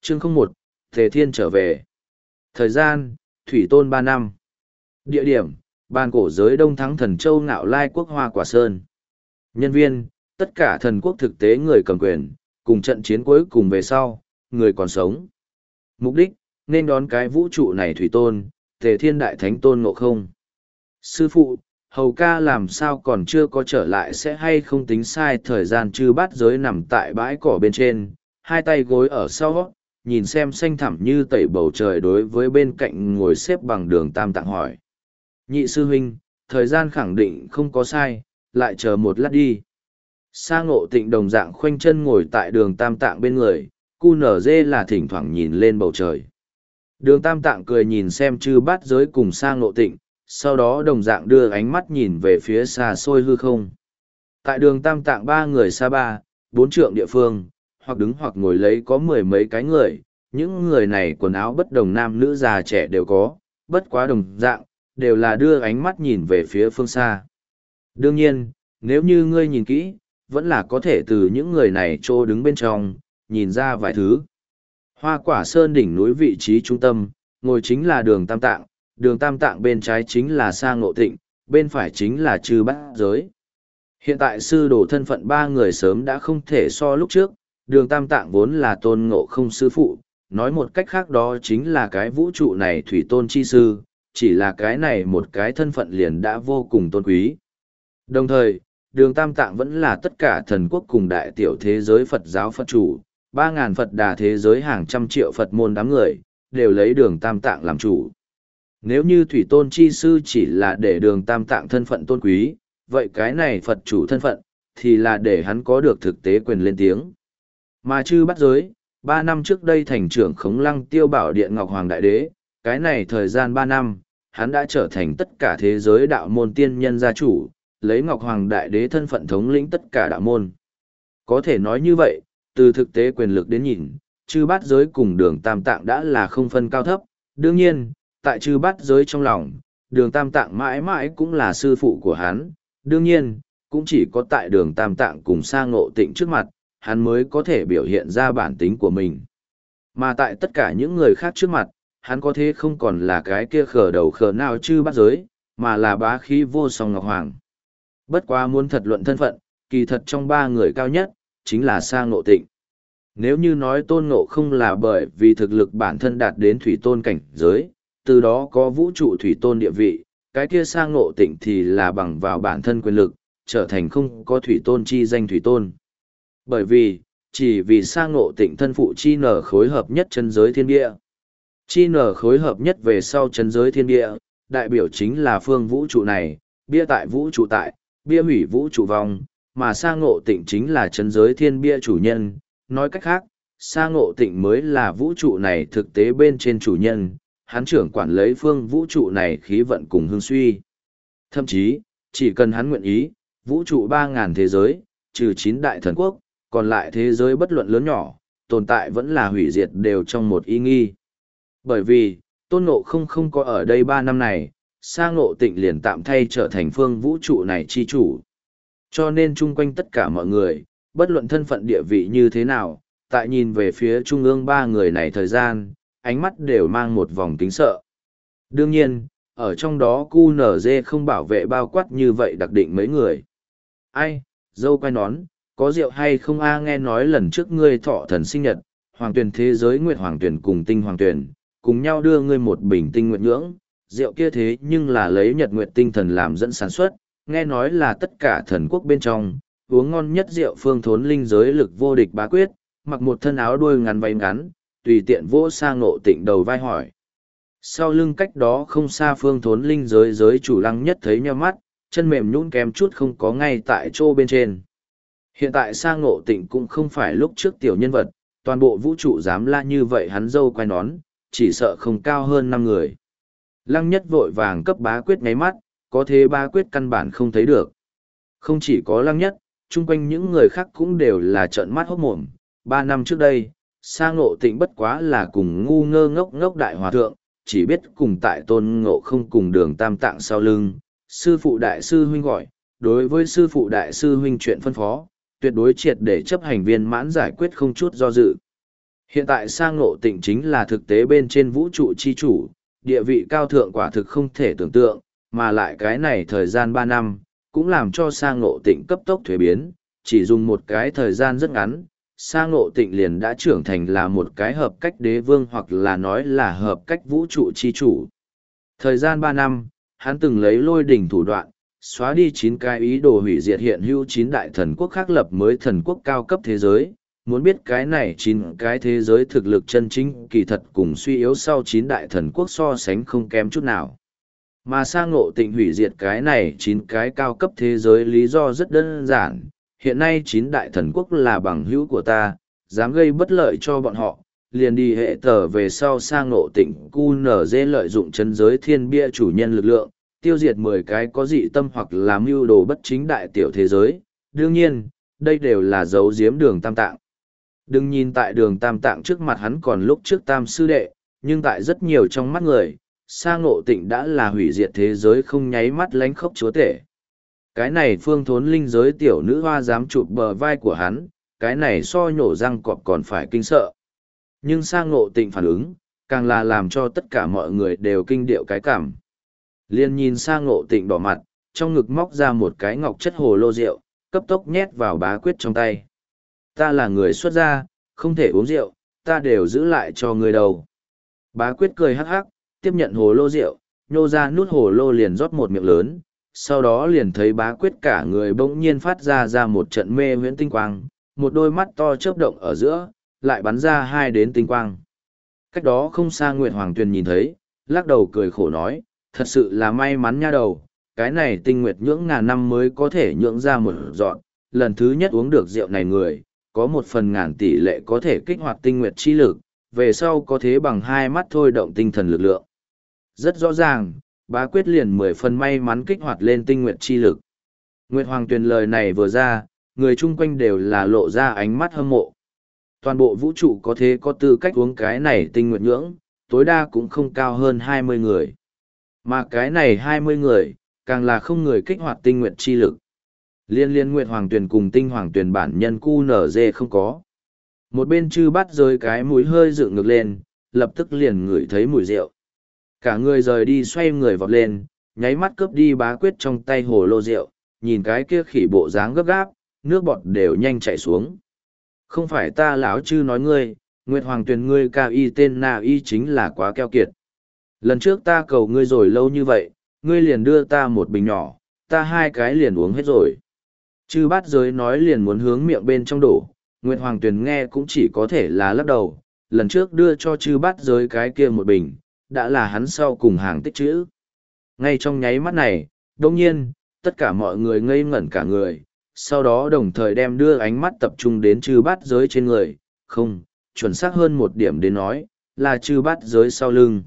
Chương 01, Tề Thiên trở về. Thời gian, Thủy Tôn 3 năm. Địa điểm, Ban cổ giới Đông Thắng Thần Châu Ngạo Lai Quốc Hoa Quả Sơn. Nhân viên, tất cả thần quốc thực tế người cầm quyền, cùng trận chiến cuối cùng về sau, người còn sống. Mục đích, nên đón cái vũ trụ này Thủy Tôn, Tề Thiên Đại Thánh Tôn Ngộ Không. Sư phụ, hầu ca làm sao còn chưa có trở lại sẽ hay không tính sai thời gian chư bát giới nằm tại bãi cỏ bên trên, hai tay gối ở sau, nhìn xem xanh thẳm như tẩy bầu trời đối với bên cạnh ngồi xếp bằng Đường Tam Tạng hỏi. Nhị sư huynh, thời gian khẳng định không có sai, lại chờ một lát đi. Sa Ngộ Tịnh đồng dạng khoanh chân ngồi tại Đường Tam Tạng bên người, cu nở dê là thỉnh thoảng nhìn lên bầu trời. Đường Tam Tạng cười nhìn xem chư bát giới cùng Sa Ngộ Tịnh, sau đó đồng dạng đưa ánh mắt nhìn về phía xa xôi hư không. Tại Đường Tam Tạng ba người xa ba, bốn trượng địa phương, hoặc đứng hoặc ngồi lấy có mười mấy cái người, những người này quần áo bất đồng nam nữ già trẻ đều có, bất quá đồng dạng, đều là đưa ánh mắt nhìn về phía phương xa. Đương nhiên, nếu như ngươi nhìn kỹ, vẫn là có thể từ những người này trô đứng bên trong, nhìn ra vài thứ. Hoa Quả Sơn đỉnh núi vị trí trung tâm, ngồi chính là Đường Tam Tạng, Đường Tam Tạng bên trái chính là Sa Ngộ Tịnh, bên phải chính là Chư Bát Giới. Hiện tại sư đồ thân phận ba người sớm đã không thể so lúc trước, Đường Tam Tạng vốn là Tôn Ngộ Không sư phụ, nói một cách khác đó chính là cái vũ trụ này thủy tôn chi sư, chỉ là cái này một cái thân phận liền đã vô cùng tôn quý. Đồng thời, Đường Tam Tạng vẫn là tất cả thần quốc cùng đại tiểu thế giới Phật giáo Phật chủ, 3.000 Phật đà thế giới hàng trăm triệu Phật môn đám người, đều lấy Đường Tam Tạng làm chủ. Nếu như thủy tôn chi sư chỉ là để Đường Tam Tạng thân phận tôn quý, vậy cái này Phật chủ thân phận, thì là để hắn có được thực tế quyền lên tiếng. Mà Chư Bát Giới, 3 năm trước đây thành trưởng Khống Lăng Tiêu Bảo Điện Ngọc Hoàng Đại Đế, cái này thời gian 3 năm, hắn đã trở thành tất cả thế giới đạo môn tiên nhân gia chủ, lấy Ngọc Hoàng Đại Đế thân phận thống lĩnh tất cả đạo môn. Có thể nói như vậy, từ thực tế quyền lực đến nhìn, Chư Bát Giới cùng Đường Tam Tạng đã là không phân cao thấp. Đương nhiên, tại Chư Bát Giới trong lòng, Đường Tam Tạng mãi mãi cũng là sư phụ của hắn. Đương nhiên, cũng chỉ có tại Đường Tam Tạng cùng Sa Ngộ Tịnh trước mặt, hắn mới có thể biểu hiện ra bản tính của mình. Mà tại tất cả những người khác trước mặt, hắn có thế không còn là cái kia khờ đầu khờ nào Chư Bát Giới, mà là bá khí vô song Ngọc Hoàng. Bất quá muốn thật luận thân phận, kỳ thật trong ba người cao nhất, chính là Sa Ngộ Tịnh. Nếu như nói Tôn Ngộ Không là bởi vì thực lực bản thân đạt đến thủy tôn cảnh giới, từ đó có vũ trụ thủy tôn địa vị, cái kia Sa Ngộ Tịnh thì là bằng vào bản thân quyền lực, trở thành không có thủy tôn chi danh thủy tôn. Bởi vì, chỉ vì Sa Ngộ Tịnh thân phụ chi nở khối hợp nhất chân giới thiên địa. Chi nở khối hợp nhất về sau chân giới thiên địa, đại biểu chính là phương vũ trụ này, bia tại vũ trụ tại, bia hủy vũ trụ vong, mà Sa Ngộ Tịnh chính là chân giới thiên bia chủ nhân. Nói cách khác, Sa Ngộ Tịnh mới là vũ trụ này thực tế bên trên chủ nhân, hắn trưởng quản lấy phương vũ trụ này khí vận cùng hương suy. Thậm chí, chỉ cần hắn nguyện ý, vũ trụ 3.000 thế giới, trừ 9 đại thần quốc, còn lại thế giới bất luận lớn nhỏ, tồn tại vẫn là hủy diệt đều trong một ý nghi. Bởi vì, Tôn Ngộ Không không có ở đây 3 năm này, Sa Ngộ Tịnh liền tạm thay trở thành phương vũ trụ này chi chủ. Cho nên chung quanh tất cả mọi người, bất luận thân phận địa vị như thế nào, tại nhìn về phía trung ương ba người này thời gian, ánh mắt đều mang một vòng kính sợ. Đương nhiên, ở trong đó QNZ không bảo vệ bao quát như vậy đặc định mấy người. Ai, dâu quay nón, có rượu hay không a nghe nói lần trước ngươi thọ thần sinh nhật, hoàng tuyển thế giới nguyệt hoàng tuyển cùng tinh hoàng tuyển, cùng nhau đưa ngươi một bình tinh nguyệt nhưỡng, rượu kia thế nhưng là lấy nhật nguyệt tinh thần làm dẫn sản xuất, nghe nói là tất cả thần quốc bên trong, uống ngon nhất rượu phương thốn linh giới lực vô địch bá quyết, mặc một thân áo đuôi ngắn váy ngắn, tùy tiện vỗ Sa Ngộ Tịnh đầu vai hỏi. Sau lưng cách đó không xa phương thốn linh giới giới chủ Lăng Nhất thấy nheo mắt, chân mềm nhũn kém chút không có ngay tại chỗ bên trên. Hiện tại Sa Ngộ Tịnh cũng không phải lúc trước tiểu nhân vật, toàn bộ vũ trụ dám la như vậy hắn dâu quay nón, chỉ sợ không cao hơn 5 người. Lăng Nhất vội vàng cấp bá quyết ngáy mắt, có thế bá quyết căn bản không thấy được. Không chỉ có Lăng Nhất, chung quanh những người khác cũng đều là trợn mắt hốt mồm. 3 năm trước đây, Sa Ngộ Tịnh bất quá là cùng ngu ngơ ngốc ngốc đại hòa thượng, chỉ biết cùng tại Tôn Ngộ Không cùng Đường Tam Tạng sau lưng, sư phụ đại sư huynh gọi, đối với sư phụ đại sư huynh chuyện phân phó, tuyệt đối triệt để chấp hành viên mãn giải quyết không chút do dự. Hiện tại sang ngộ tịnh chính là thực tế bên trên vũ trụ chi chủ, địa vị cao thượng quả thực không thể tưởng tượng, mà lại cái này thời gian 3 năm, cũng làm cho sang ngộ tịnh cấp tốc thuế biến, chỉ dùng một cái thời gian rất ngắn, sang ngộ tịnh liền đã trưởng thành là một cái hợp cách đế vương hoặc là nói là hợp cách vũ trụ chi chủ. Thời gian 3 năm, hắn từng lấy lôi đỉnh thủ đoạn, xóa đi 9 cái ý đồ hủy diệt hiện hữu 9 đại thần quốc khác lập mới thần quốc cao cấp thế giới. Muốn biết cái này 9 cái thế giới thực lực chân chính kỳ thật cùng suy yếu sau 9 đại thần quốc so sánh không kém chút nào. Mà sang ngộ tịnh hủy diệt cái này 9 cái cao cấp thế giới lý do rất đơn giản. Hiện nay 9 đại thần quốc là bằng hữu của ta, dám gây bất lợi cho bọn họ, liền đi hệ tờ về sau sang ngộ tịnh QNZ lợi dụng chân giới thiên bia chủ nhân lực lượng, tiêu diệt 10 cái có dị tâm hoặc làm mưu đồ bất chính đại tiểu thế giới. Đương nhiên, đây đều là dấu giếm đường tam tạng. Đừng nhìn tại đường tam tạng trước mặt hắn còn lúc trước tam sư đệ, nhưng tại rất nhiều trong mắt người, sang ngộ tịnh đã là hủy diệt thế giới không nháy mắt lánh khốc chúa tể. Cái này phương thốn linh giới tiểu nữ hoa dám chụp bờ vai của hắn, cái này so nhổ răng cọp còn phải kinh sợ. Nhưng sang ngộ tịnh phản ứng, càng là làm cho tất cả mọi người đều kinh điệu cái cảm. Liên nhìn sang ngộ tịnh đỏ mặt, trong ngực móc ra một cái ngọc chất hồ lô rượu, cấp tốc nhét vào bá quyết trong tay. Ta là người xuất gia, không thể uống rượu, ta đều giữ lại cho người đầu. Bá quyết cười hắc hắc, tiếp nhận hồ lô rượu, nhô ra nút hồ lô liền rót một miệng lớn, sau đó liền thấy bá quyết cả người bỗng nhiên phát ra một trận mê huyễn tinh quang, một đôi mắt to chớp động ở giữa, lại bắn ra 2 đến tinh quang. Cách đó không xa Nguyệt Hoàng Tuyền nhìn thấy, lắc đầu cười khổ nói, thật sự là may mắn nha đầu, cái này tinh nguyệt nhưỡng ngàn năm mới có thể nhưỡng ra một dọn, lần thứ nhất uống được rượu này người, có 1/1000 tỷ lệ có thể kích hoạt tinh nguyệt chi lực, về sau có thế bằng 2 mắt thôi động tinh thần lực lượng. Rất rõ ràng, bá quyết liền 10 phần may mắn kích hoạt lên tinh nguyệt chi lực. Nguyệt Hoàng Tuyền lời này vừa ra, người chung quanh đều là lộ ra ánh mắt hâm mộ. Toàn bộ vũ trụ có thế có tư cách uống cái này tinh nguyệt nhưỡng, tối đa cũng không cao hơn 20 người. Mà cái này 20 người, càng là không người kích hoạt tinh nguyệt chi lực. Liên Nguyệt Hoàng Tuyền cùng tinh Hoàng Tuyền bản nhân QNZ không có. Một bên chư bắt rơi cái mũi hơi dựng ngược lên, lập tức liền ngửi thấy mùi rượu. Cả người rời đi xoay người vọt lên, nháy mắt cướp đi bá quyết trong tay hồ lô rượu, nhìn cái kia khỉ bộ dáng gấp gáp, nước bọt đều nhanh chảy xuống. Không phải ta lão chư nói ngươi, Nguyệt Hoàng Tuyền ngươi cao y tên na y chính là quá keo kiệt. Lần trước ta cầu ngươi rồi lâu như vậy, ngươi liền đưa ta một bình nhỏ, ta 2 cái liền uống hết rồi. Chư bát giới nói liền muốn hướng miệng bên trong đổ, Nguyệt Hoàng Tuyền nghe cũng chỉ có thể là lắc đầu, lần trước đưa cho chư bát giới cái kia một bình, đã là hắn sau cùng hàng tích trữ. Ngay trong nháy mắt này, đồng nhiên, tất cả mọi người ngây ngẩn cả người, sau đó đồng thời đem đưa ánh mắt tập trung đến chư bát giới trên người, không, chuẩn xác hơn một điểm đến nói, là chư bát giới sau lưng.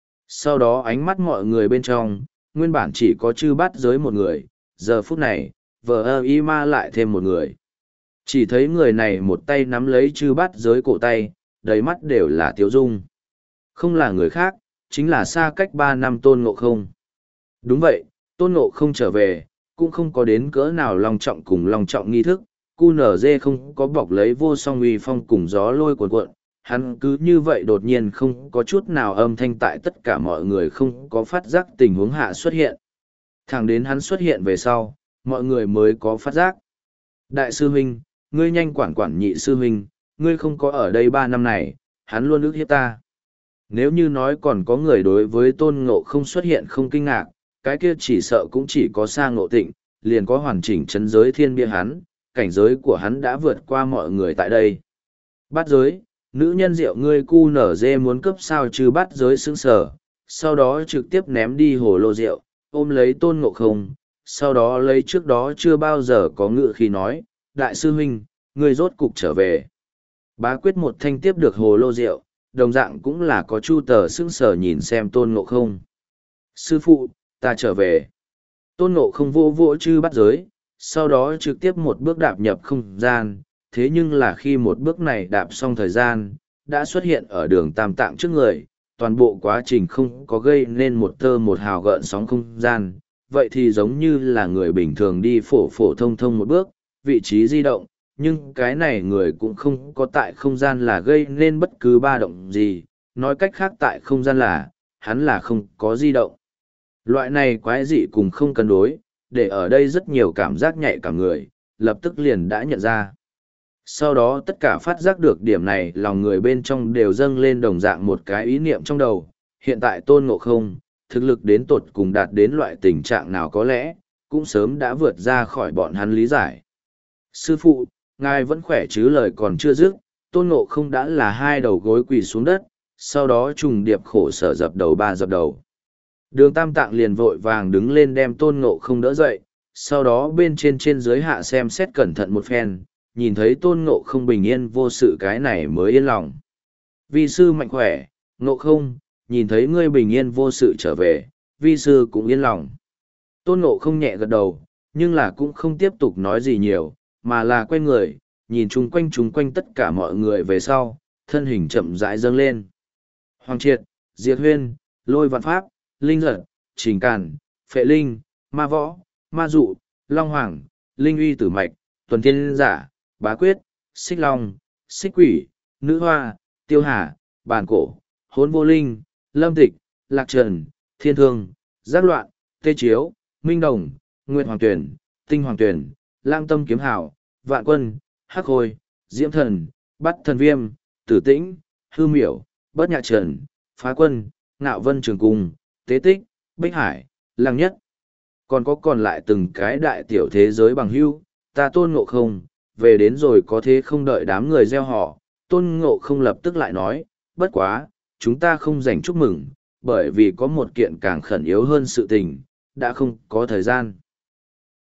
Sau đó ánh mắt mọi người bên trong, nguyên bản chỉ có chư bát giới một người, giờ phút này, vờ y ma lại thêm một người. Chỉ thấy người này một tay nắm lấy chư bát giới cổ tay, đầy mắt đều là tiếu dung. Không là người khác, chính là xa cách 3 năm Tôn Ngộ Không. Đúng vậy, Tôn Ngộ Không trở về, cũng không có đến cỡ nào long trọng cùng long trọng nghi thức, QNZ không có bọc lấy vô song uy phong cùng gió lôi cuồn cuộn, hắn cứ như vậy đột nhiên không có chút nào âm thanh tại tất cả mọi người không có phát giác tình huống hạ xuất hiện. Thẳng đến hắn xuất hiện về sau, mọi người mới có phát giác. Đại sư huynh, ngươi nhanh quản nhị sư huynh, ngươi không có ở đây 3 năm này, hắn luôn ức hiếp ta. Nếu như nói còn có người đối với Tôn Ngộ Không xuất hiện không kinh ngạc, cái kia chỉ sợ cũng chỉ có Sa Ngộ Tịnh, liền có hoàn chỉnh chấn giới thiên bia hắn, cảnh giới của hắn đã vượt qua mọi người tại đây. Bát giới, nữ nhân rượu ngươi QNZ muốn cấp sao trừ bát giới sững sờ, sau đó trực tiếp ném đi hồ lô rượu, ôm lấy Tôn Ngộ Không, sau đó lấy trước đó chưa bao giờ có ngự khi nói, đại sư huynh, ngươi rốt cục trở về. Bá quyết một thanh tiếp được hồ lô rượu, đồng dạng cũng là có chu tờ sững sờ nhìn xem Tôn Ngộ Không. Sư phụ, ta trở về. Tôn Ngộ Không vô vỗ chư bắt giới, sau đó trực tiếp một bước đạp nhập không gian, thế nhưng là khi một bước này đạp xong thời gian, đã xuất hiện ở đường tam tạng trước người, toàn bộ quá trình không có gây nên một tơ một hào gợn sóng không gian, vậy thì giống như là người bình thường đi phổ phổ thông thông một bước, vị trí di động, nhưng cái này người cũng không có tại không gian là gây nên bất cứ ba động gì, nói cách khác tại không gian là, hắn là không có di động. Loại này quái dị cùng không cân đối, để ở đây rất nhiều cảm giác nhạy cảm người, lập tức liền đã nhận ra. Sau đó tất cả phát giác được điểm này lòng người bên trong đều dâng lên đồng dạng một cái ý niệm trong đầu. Hiện tại Tôn Ngộ Không, thực lực đến tột cùng đạt đến loại tình trạng nào có lẽ, cũng sớm đã vượt ra khỏi bọn hắn lý giải. Sư phụ, ngài vẫn khỏe chứ, lời còn chưa dứt, Tôn Ngộ Không đã là hai đầu gối quỳ xuống đất, sau đó trùng điệp khổ sở dập đầu ba dập đầu. Đường Tam Tạng liền vội vàng đứng lên đem Tôn Ngộ Không đỡ dậy, sau đó bên trên dưới hạ xem xét cẩn thận một phen, nhìn thấy Tôn Ngộ Không bình yên vô sự cái này mới yên lòng. Vi sư mạnh khỏe, Ngộ Không, nhìn thấy ngươi bình yên vô sự trở về, vi sư cũng yên lòng. Tôn Ngộ Không nhẹ gật đầu, nhưng là cũng không tiếp tục nói gì nhiều, mà là quay người, nhìn chung quanh tất cả mọi người về sau, thân hình chậm rãi dâng lên. Hoàng Triệt, Diệt Huyên, Lôi Vạn Pháp, Linh Giật, Trình Càn, Phệ Linh, Ma Võ, Ma Dụ, Long Hoàng, Linh Uy Tử Mạch, Tuần Thiên Giả, Bá Quyết, Xích Long, Xích Quỷ, Nữ Hoa, Tiêu Hà, Bàn Cổ, Hốn Vô Linh, Lâm Tịch, Lạc Trần, Thiên Thương, Giác Loạn, Tê Chiếu, Minh Đồng, Nguyệt Hoàng Tuyển, Tinh Hoàng Tuyển, Lang Tâm Kiếm Hảo, Vạn Quân, Hắc Khôi, Diễm Thần, Bắt Thần Viêm, Tử Tĩnh, Hư Miểu, Bất Nhạ Trần, Phá Quân, Ngạo Vân Trường Cung, Tế Tích, Bích Hải, Lăng Nhất. Còn có còn lại từng cái đại tiểu thế giới bằng hữu, ta Tôn Ngộ Không, về đến rồi có thế không đợi đám người gieo họ, Tôn Ngộ Không lập tức lại nói, bất quá, chúng ta không dành chúc mừng, bởi vì có một kiện càng khẩn yếu hơn sự tình, đã không có thời gian.